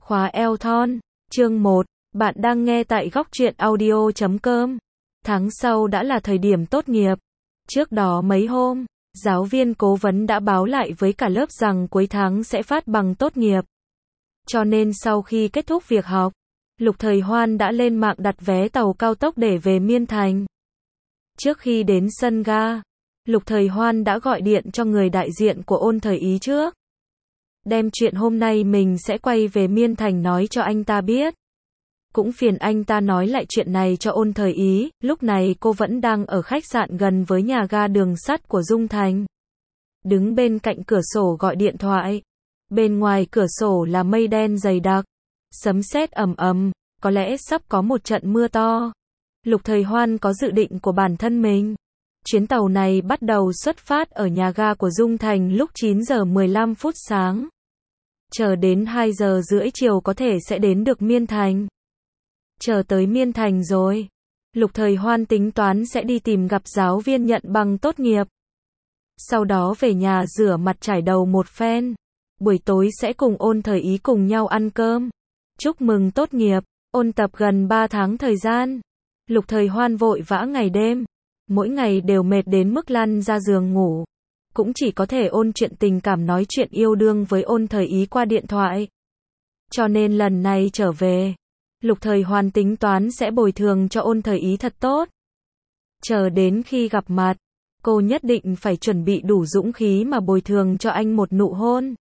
Khóa eo thon, chương 1, bạn đang nghe tại góc truyện audio.com. Tháng sau đã là thời điểm tốt nghiệp. Trước đó mấy hôm, giáo viên cố vấn đã báo lại với cả lớp rằng cuối tháng sẽ phát bằng tốt nghiệp. Cho nên sau khi kết thúc việc học, Lục Thời Hoan đã lên mạng đặt vé tàu cao tốc để về Miên Thành. Trước khi đến sân ga, Lục Thời Hoan đã gọi điện cho người đại diện của Ôn Thời Ý trước. Đem chuyện hôm nay mình sẽ quay về Miên Thành nói cho anh ta biết. Cũng phiền anh ta nói lại chuyện này cho Ôn Thời Ý, lúc này cô vẫn đang ở khách sạn gần với nhà ga đường sắt của Dung Thành. Đứng bên cạnh cửa sổ gọi điện thoại. Bên ngoài cửa sổ là mây đen dày đặc, sấm sét ầm ầm, có lẽ sắp có một trận mưa to. Lục Thời Hoan có dự định của bản thân mình. Chuyến tàu này bắt đầu xuất phát ở nhà ga của Dung Thành lúc 9 giờ 15 phút sáng. Chờ đến 2 giờ rưỡi chiều có thể sẽ đến được Miên Thành. Chờ tới Miên Thành rồi, Lục Thời Hoan tính toán sẽ đi tìm gặp giáo viên nhận bằng tốt nghiệp. Sau đó về nhà rửa mặt trải đầu một phen. Buổi tối sẽ cùng Ôn Thời Ý cùng nhau ăn cơm. Chúc mừng tốt nghiệp, ôn tập gần 3 tháng thời gian. Lục Thời Hoan vội vã ngày đêm. Mỗi ngày đều mệt đến mức lăn ra giường ngủ. Cũng chỉ có thể ôn chuyện tình cảm nói chuyện yêu đương với Ôn Thời Ý qua điện thoại. Cho nên lần này trở về, Lục Thời Hoan tính toán sẽ bồi thường cho Ôn Thời Ý thật tốt. Chờ đến khi gặp mặt, cô nhất định phải chuẩn bị đủ dũng khí mà bồi thường cho anh một nụ hôn.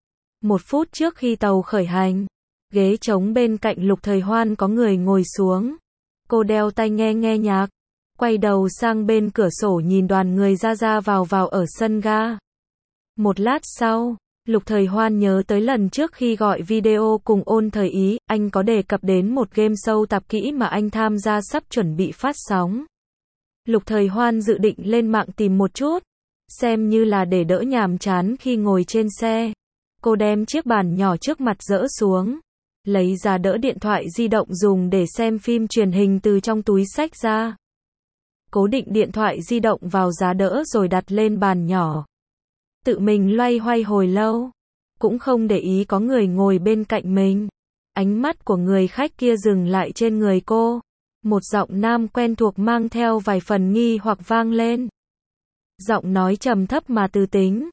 1 phút trước khi tàu khởi hành, ghế trống bên cạnh Lục Thời Hoan có người ngồi xuống. Cô đeo tai nghe nhạc, quay đầu sang bên cửa sổ nhìn đoàn người ra vào ở sân ga. Một lát sau, Lục Thời Hoan nhớ tới lần trước khi gọi video cùng Ôn Thời Ý, anh có đề cập đến một game show tạp kỹ mà anh tham gia sắp chuẩn bị phát sóng. Lục Thời Hoan dự định lên mạng tìm một chút, xem như là để đỡ nhàm chán khi ngồi trên xe. Cô đem chiếc bàn nhỏ trước mặt dỡ xuống, lấy ra đỡ điện thoại di động dùng để xem phim truyền hình từ trong túi xách ra. Cố định điện thoại di động vào giá đỡ rồi đặt lên bàn nhỏ. Tự mình loay hoay hồi lâu, cũng không để ý có người ngồi bên cạnh mình. Ánh mắt của người khách kia dừng lại trên người cô. Một giọng nam quen thuộc mang theo vài phần nghi hoặc vang lên. Giọng nói trầm thấp mà từ tính.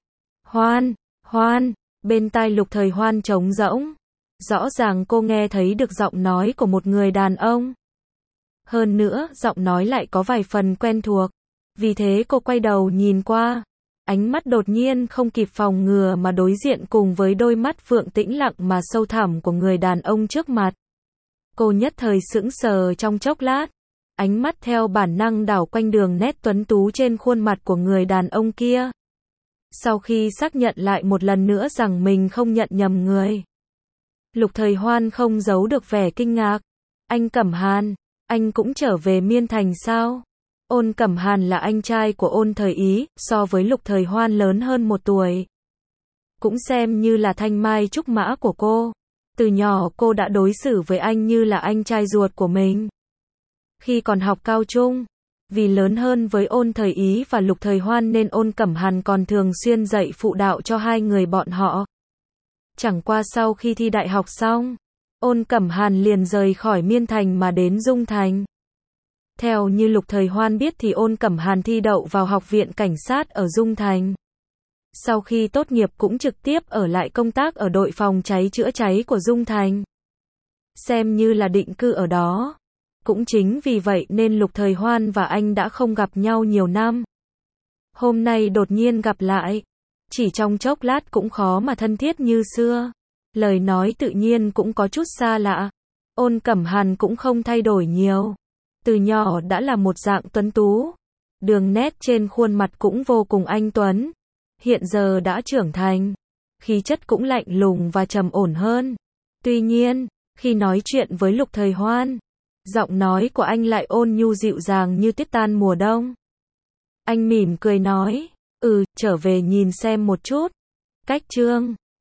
Hoan. Bên tai Lục Thời Hoan trống rỗng. Rõ ràng cô nghe thấy được giọng nói của một người đàn ông. Hơn nữa, giọng nói lại có vài phần quen thuộc. Vì thế cô quay đầu nhìn qua. Ánh mắt đột nhiên không kịp phòng ngừa mà đối diện cùng với đôi mắt phượng tĩnh lặng mà sâu thẳm của người đàn ông trước mặt. Cô nhất thời sững sờ trong chốc lát. Ánh mắt theo bản năng đảo quanh đường nét tuấn tú trên khuôn mặt của người đàn ông kia. Sau khi xác nhận lại một lần nữa rằng mình không nhận nhầm người, Lục Thời Hoan không giấu được vẻ kinh ngạc. Anh Cẩm Hàn, anh cũng trở về Miên Thành sao? Ôn Cẩm Hàn là anh trai của Ôn Thời Ý, so với Lục Thời Hoan lớn hơn 1 tuổi. Cũng xem như là thanh mai trúc mã của cô. Từ nhỏ cô đã đối xử với anh như là anh trai ruột của mình. Khi còn học cao trung, vì lớn hơn với Ôn Thời Ý và Lục Thời Hoan nên Ôn Cẩm Hàn còn thường xuyên dạy phụ đạo cho hai người bọn họ. Chẳng qua sau khi thi đại học xong, Ôn Cẩm Hàn liền rời khỏi Miên Thành mà đến Dung Thành. Theo như Lục Thời Hoan biết thì Ôn Cẩm Hàn thi đậu vào Học viện Cảnh sát ở Dung Thành. Sau khi tốt nghiệp cũng trực tiếp ở lại công tác ở đội phòng cháy chữa cháy của Dung Thành. Xem như là định cư ở đó. Cũng chính vì vậy nên Lục Thời Hoan và anh đã không gặp nhau nhiều năm. Hôm nay đột nhiên gặp lại, chỉ trong chốc lát cũng khó mà thân thiết như xưa. Lời nói tự nhiên cũng có chút xa lạ. Ôn Cẩm Hàn cũng không thay đổi nhiều. Từ nhỏ đã là một dạng tuấn tú. Đường nét trên khuôn mặt cũng vô cùng anh tuấn. Hiện giờ đã trưởng thành. Khí chất cũng lạnh lùng và trầm ổn hơn. Tuy nhiên, khi nói chuyện với Lục Thời Hoan, giọng nói của anh lại ôn nhu dịu dàng như tuyết tan mùa đông. Anh mỉm cười nói, trở về nhìn xem một chút. Cách chương